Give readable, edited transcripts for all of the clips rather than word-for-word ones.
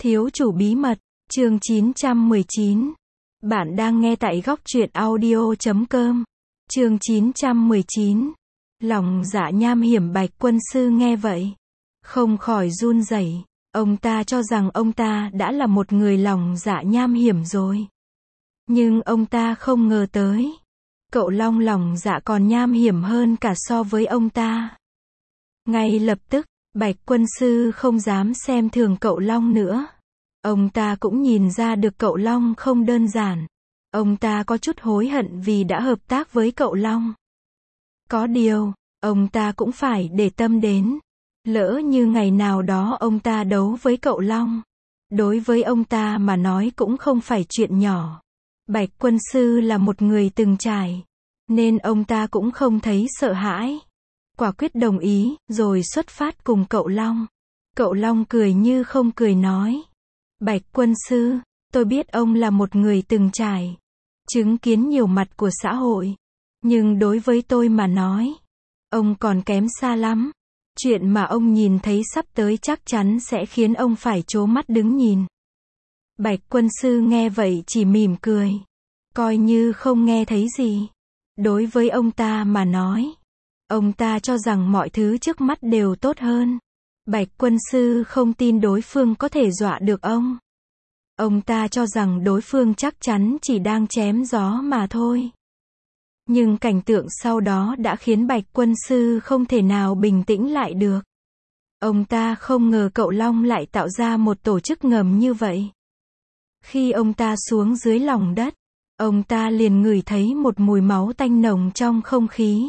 Thiếu chủ bí mật, chương 919. Bạn đang nghe tại góc truyện audio.com. Chương 919. Lòng dạ nham hiểm. Bạch quân sư nghe vậy, không khỏi run rẩy. Ông ta cho rằng ông ta đã là một người lòng dạ nham hiểm rồi. Nhưng ông ta không ngờ tới, cậu Long lòng dạ còn nham hiểm hơn cả so với ông ta. Ngay lập tức, Bạch quân sư không dám xem thường cậu Long nữa. Ông ta cũng nhìn ra được cậu Long không đơn giản. Ông ta có chút hối hận vì đã hợp tác với cậu Long. Có điều, ông ta cũng phải để tâm đến. Lỡ như ngày nào đó ông ta đấu với cậu Long, đối với ông ta mà nói cũng không phải chuyện nhỏ. Bạch quân sư là một người từng trải, nên ông ta cũng không thấy sợ hãi. Quả quyết đồng ý, rồi xuất phát cùng cậu Long. Cậu Long cười như không cười nói: Bạch quân sư, tôi biết ông là một người từng trải, chứng kiến nhiều mặt của xã hội. Nhưng đối với tôi mà nói, ông còn kém xa lắm. Chuyện mà ông nhìn thấy sắp tới chắc chắn sẽ khiến ông phải trố mắt đứng nhìn. Bạch quân sư nghe vậy chỉ mỉm cười, coi như không nghe thấy gì. Đối với ông ta mà nói, ông ta cho rằng mọi thứ trước mắt đều tốt hơn. Bạch quân sư không tin đối phương có thể dọa được ông. Ông ta cho rằng đối phương chắc chắn chỉ đang chém gió mà thôi. Nhưng cảnh tượng sau đó đã khiến Bạch quân sư không thể nào bình tĩnh lại được. Ông ta không ngờ cậu Long lại tạo ra một tổ chức ngầm như vậy. Khi ông ta xuống dưới lòng đất, ông ta liền ngửi thấy một mùi máu tanh nồng trong không khí.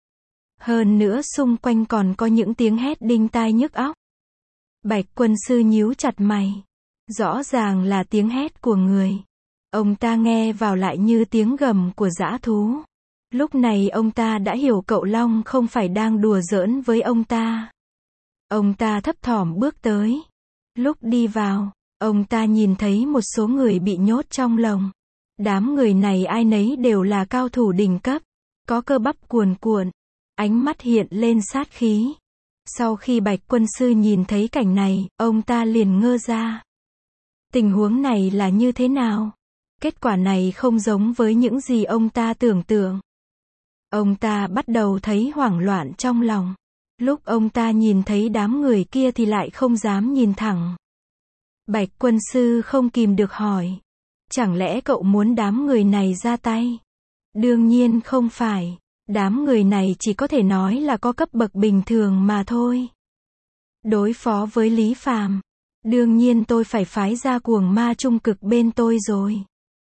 Hơn nữa xung quanh còn có những tiếng hét đinh tai nhức óc. Bạch quân sư nhíu chặt mày. Rõ ràng là tiếng hét của người. Ông ta nghe vào lại như tiếng gầm của dã thú. Lúc này ông ta đã hiểu cậu Long không phải đang đùa giỡn với ông ta. Ông ta thấp thỏm bước tới. Lúc đi vào, ông ta nhìn thấy một số người bị nhốt trong lồng. Đám người này ai nấy đều là cao thủ đỉnh cấp, có cơ bắp cuồn cuộn, ánh mắt hiện lên sát khí. Sau khi Bạch quân sư nhìn thấy cảnh này, ông ta liền ngơ ra. Tình huống này là như thế nào? Kết quả này không giống với những gì ông ta tưởng tượng. Ông ta bắt đầu thấy hoảng loạn trong lòng. Lúc ông ta nhìn thấy đám người kia thì lại không dám nhìn thẳng. Bạch quân sư không kìm được hỏi: chẳng lẽ cậu muốn đám người này ra tay? Đương nhiên không phải. Đám người này chỉ có thể nói là có cấp bậc bình thường mà thôi. Đối phó với Lý Phàm, đương nhiên tôi phải phái ra cuồng ma trung cực bên tôi rồi.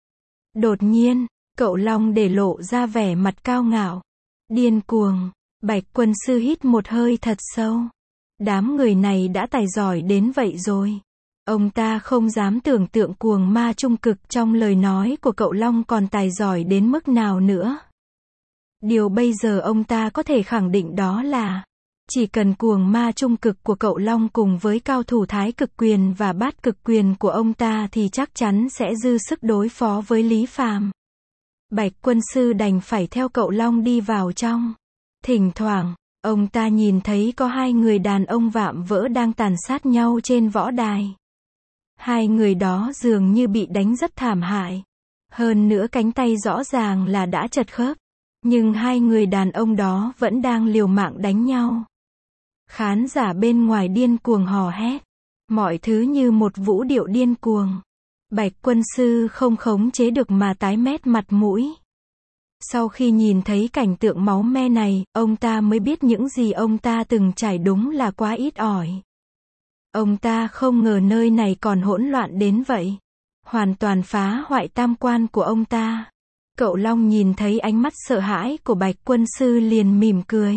Đột nhiên, cậu Long để lộ ra vẻ mặt cao ngạo, điên cuồng. Bạch quân sư hít một hơi thật sâu. Đám người này đã tài giỏi đến vậy rồi. Ông ta không dám tưởng tượng cuồng ma trung cực trong lời nói của cậu Long còn tài giỏi đến mức nào nữa. Điều bây giờ ông ta có thể khẳng định đó là, chỉ cần cuồng ma trung cực của cậu Long cùng với cao thủ thái cực quyền và bát cực quyền của ông ta thì chắc chắn sẽ dư sức đối phó với Lý Phàm. Bạch quân sư đành phải theo cậu Long đi vào trong. Thỉnh thoảng, ông ta nhìn thấy có hai người đàn ông vạm vỡ đang tàn sát nhau trên võ đài. Hai người đó dường như bị đánh rất thảm hại. Hơn nữa cánh tay rõ ràng là đã chật khớp. Nhưng hai người đàn ông đó vẫn đang liều mạng đánh nhau. Khán giả bên ngoài điên cuồng hò hét. Mọi thứ như một vũ điệu điên cuồng. Bạch quân sư không khống chế được mà tái mét mặt mũi. Sau khi nhìn thấy cảnh tượng máu me này, ông ta mới biết những gì ông ta từng trải đúng là quá ít ỏi. Ông ta không ngờ nơi này còn hỗn loạn đến vậy. Hoàn toàn phá hoại tam quan của ông ta. Cậu Long nhìn thấy ánh mắt sợ hãi của Bạch quân sư liền mỉm cười.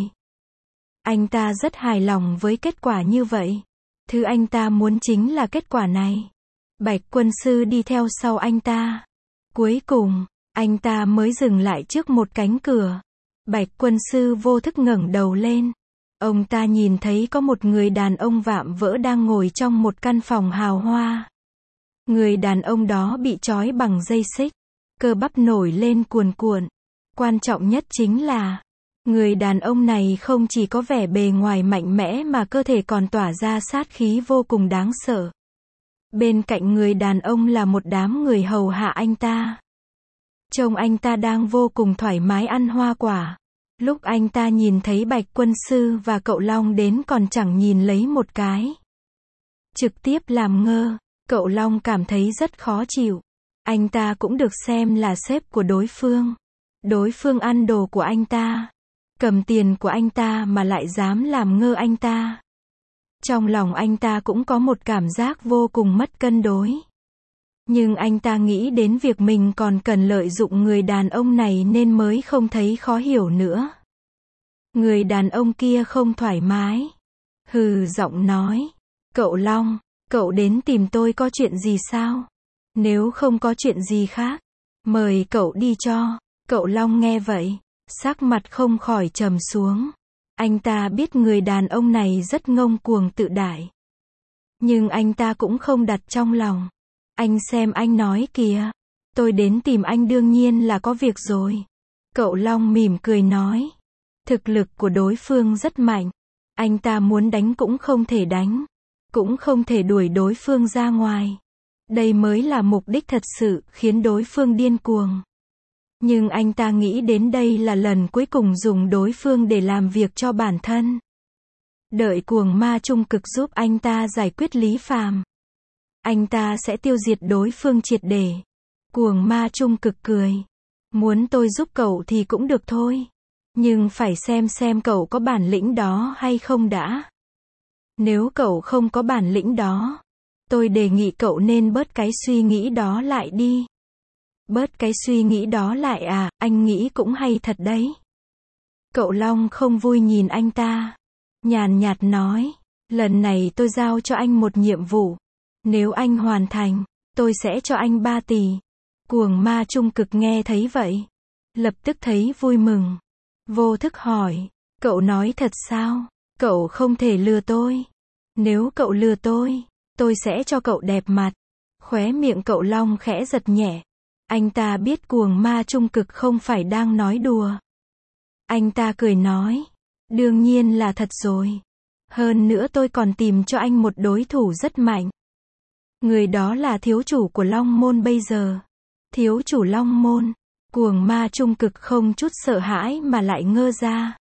Anh ta rất hài lòng với kết quả như vậy. Thứ anh ta muốn chính là kết quả này. Bạch quân sư đi theo sau anh ta. Cuối cùng, anh ta mới dừng lại trước một cánh cửa. Bạch quân sư vô thức ngẩng đầu lên. Ông ta nhìn thấy có một người đàn ông vạm vỡ đang ngồi trong một căn phòng hào hoa. Người đàn ông đó bị trói bằng dây xích. Cơ bắp nổi lên cuồn cuộn. Quan trọng nhất chính là, người đàn ông này không chỉ có vẻ bề ngoài mạnh mẽ mà cơ thể còn tỏa ra sát khí vô cùng đáng sợ. Bên cạnh người đàn ông là một đám người hầu hạ anh ta. Trông anh ta đang vô cùng thoải mái ăn hoa quả. Lúc anh ta nhìn thấy Bạch Quân Sư và cậu Long đến còn chẳng nhìn lấy một cái. Trực tiếp làm ngơ, cậu Long cảm thấy rất khó chịu. Anh ta cũng được xem là sếp của đối phương. Đối phương ăn đồ của anh ta, cầm tiền của anh ta mà lại dám làm ngơ anh ta. Trong lòng anh ta cũng có một cảm giác vô cùng mất cân đối. Nhưng anh ta nghĩ đến việc mình còn cần lợi dụng người đàn ông này nên mới không thấy khó hiểu nữa. Người đàn ông kia không thoải mái. Hừ giọng nói. Cậu Long, cậu đến tìm tôi có chuyện gì sao? Nếu không có chuyện gì khác, mời cậu đi cho. Cậu Long nghe vậy, sắc mặt không khỏi trầm xuống. Anh ta biết người đàn ông này rất ngông cuồng tự đại. Nhưng anh ta cũng không đặt trong lòng. Anh xem anh nói kìa. Tôi đến tìm anh đương nhiên là có việc rồi. Cậu Long mỉm cười nói. Thực lực của đối phương rất mạnh. Anh ta muốn đánh cũng không thể đánh. Cũng không thể đuổi đối phương ra ngoài. Đây mới là mục đích thật sự khiến đối phương điên cuồng. Nhưng anh ta nghĩ đến đây là lần cuối cùng dùng đối phương để làm việc cho bản thân. Đợi cuồng ma trung cực giúp anh ta giải quyết Lý Phàm, anh ta sẽ tiêu diệt đối phương triệt để. Cuồng ma trung cực cười. Muốn tôi giúp cậu thì cũng được thôi. Nhưng phải xem cậu có bản lĩnh đó hay không đã. Nếu cậu không có bản lĩnh đó, tôi đề nghị cậu nên bớt cái suy nghĩ đó lại đi. Bớt cái suy nghĩ đó lại à, anh nghĩ cũng hay thật đấy. Cậu Long không vui nhìn anh ta. Nhàn nhạt nói, lần này tôi giao cho anh một nhiệm vụ. Nếu anh hoàn thành, tôi sẽ cho anh 3 tỷ. Cuồng ma trung cực nghe thấy vậy, lập tức thấy vui mừng. Vô thức hỏi, cậu nói thật sao? Cậu không thể lừa tôi. Nếu cậu lừa tôi sẽ cho cậu đẹp mặt. Khóe miệng cậu Long khẽ giật nhẹ. Anh ta biết cuồng ma trung cực không phải đang nói đùa. Anh ta cười nói, đương nhiên là thật rồi. Hơn nữa tôi còn tìm cho anh một đối thủ rất mạnh. Người đó là thiếu chủ của Long Môn bây giờ. Thiếu chủ Long Môn. Cuồng ma trung cực không chút sợ hãi mà lại ngơ ra.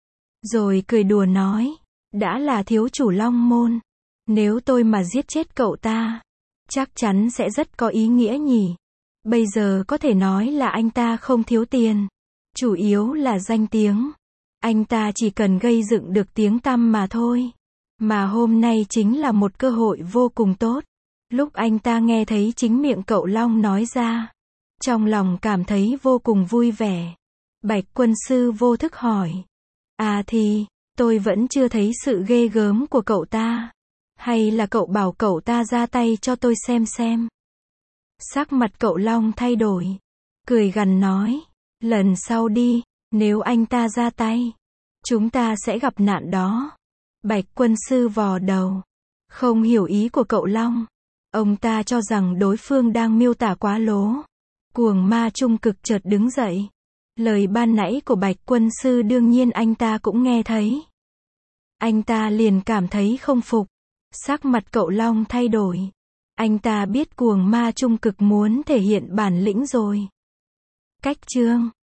Rồi cười đùa nói, đã là thiếu chủ Long Môn. Nếu tôi mà giết chết cậu ta, chắc chắn sẽ rất có ý nghĩa nhỉ. Bây giờ có thể nói là anh ta không thiếu tiền. Chủ yếu là danh tiếng. Anh ta chỉ cần gây dựng được tiếng tăm mà thôi. Mà hôm nay chính là một cơ hội vô cùng tốt. Lúc anh ta nghe thấy chính miệng cậu Long nói ra, trong lòng cảm thấy vô cùng vui vẻ. Bạch Quân Sư vô thức hỏi, à thì, tôi vẫn chưa thấy sự ghê gớm của cậu ta. Hay là cậu bảo cậu ta ra tay cho tôi xem. Sắc mặt cậu Long thay đổi. Cười gằn nói, lần sau đi, nếu anh ta ra tay, chúng ta sẽ gặp nạn đó. Bạch Quân Sư vò đầu, không hiểu ý của cậu Long. Ông ta cho rằng đối phương đang miêu tả quá lố. Cuồng ma trung cực chợt đứng dậy. Lời ban nãy của Bạch Quân Sư đương nhiên anh ta cũng nghe thấy. Anh ta liền cảm thấy không phục. Sắc mặt cậu Long thay đổi. Anh ta biết cuồng ma trung cực muốn thể hiện bản lĩnh rồi. Cách chương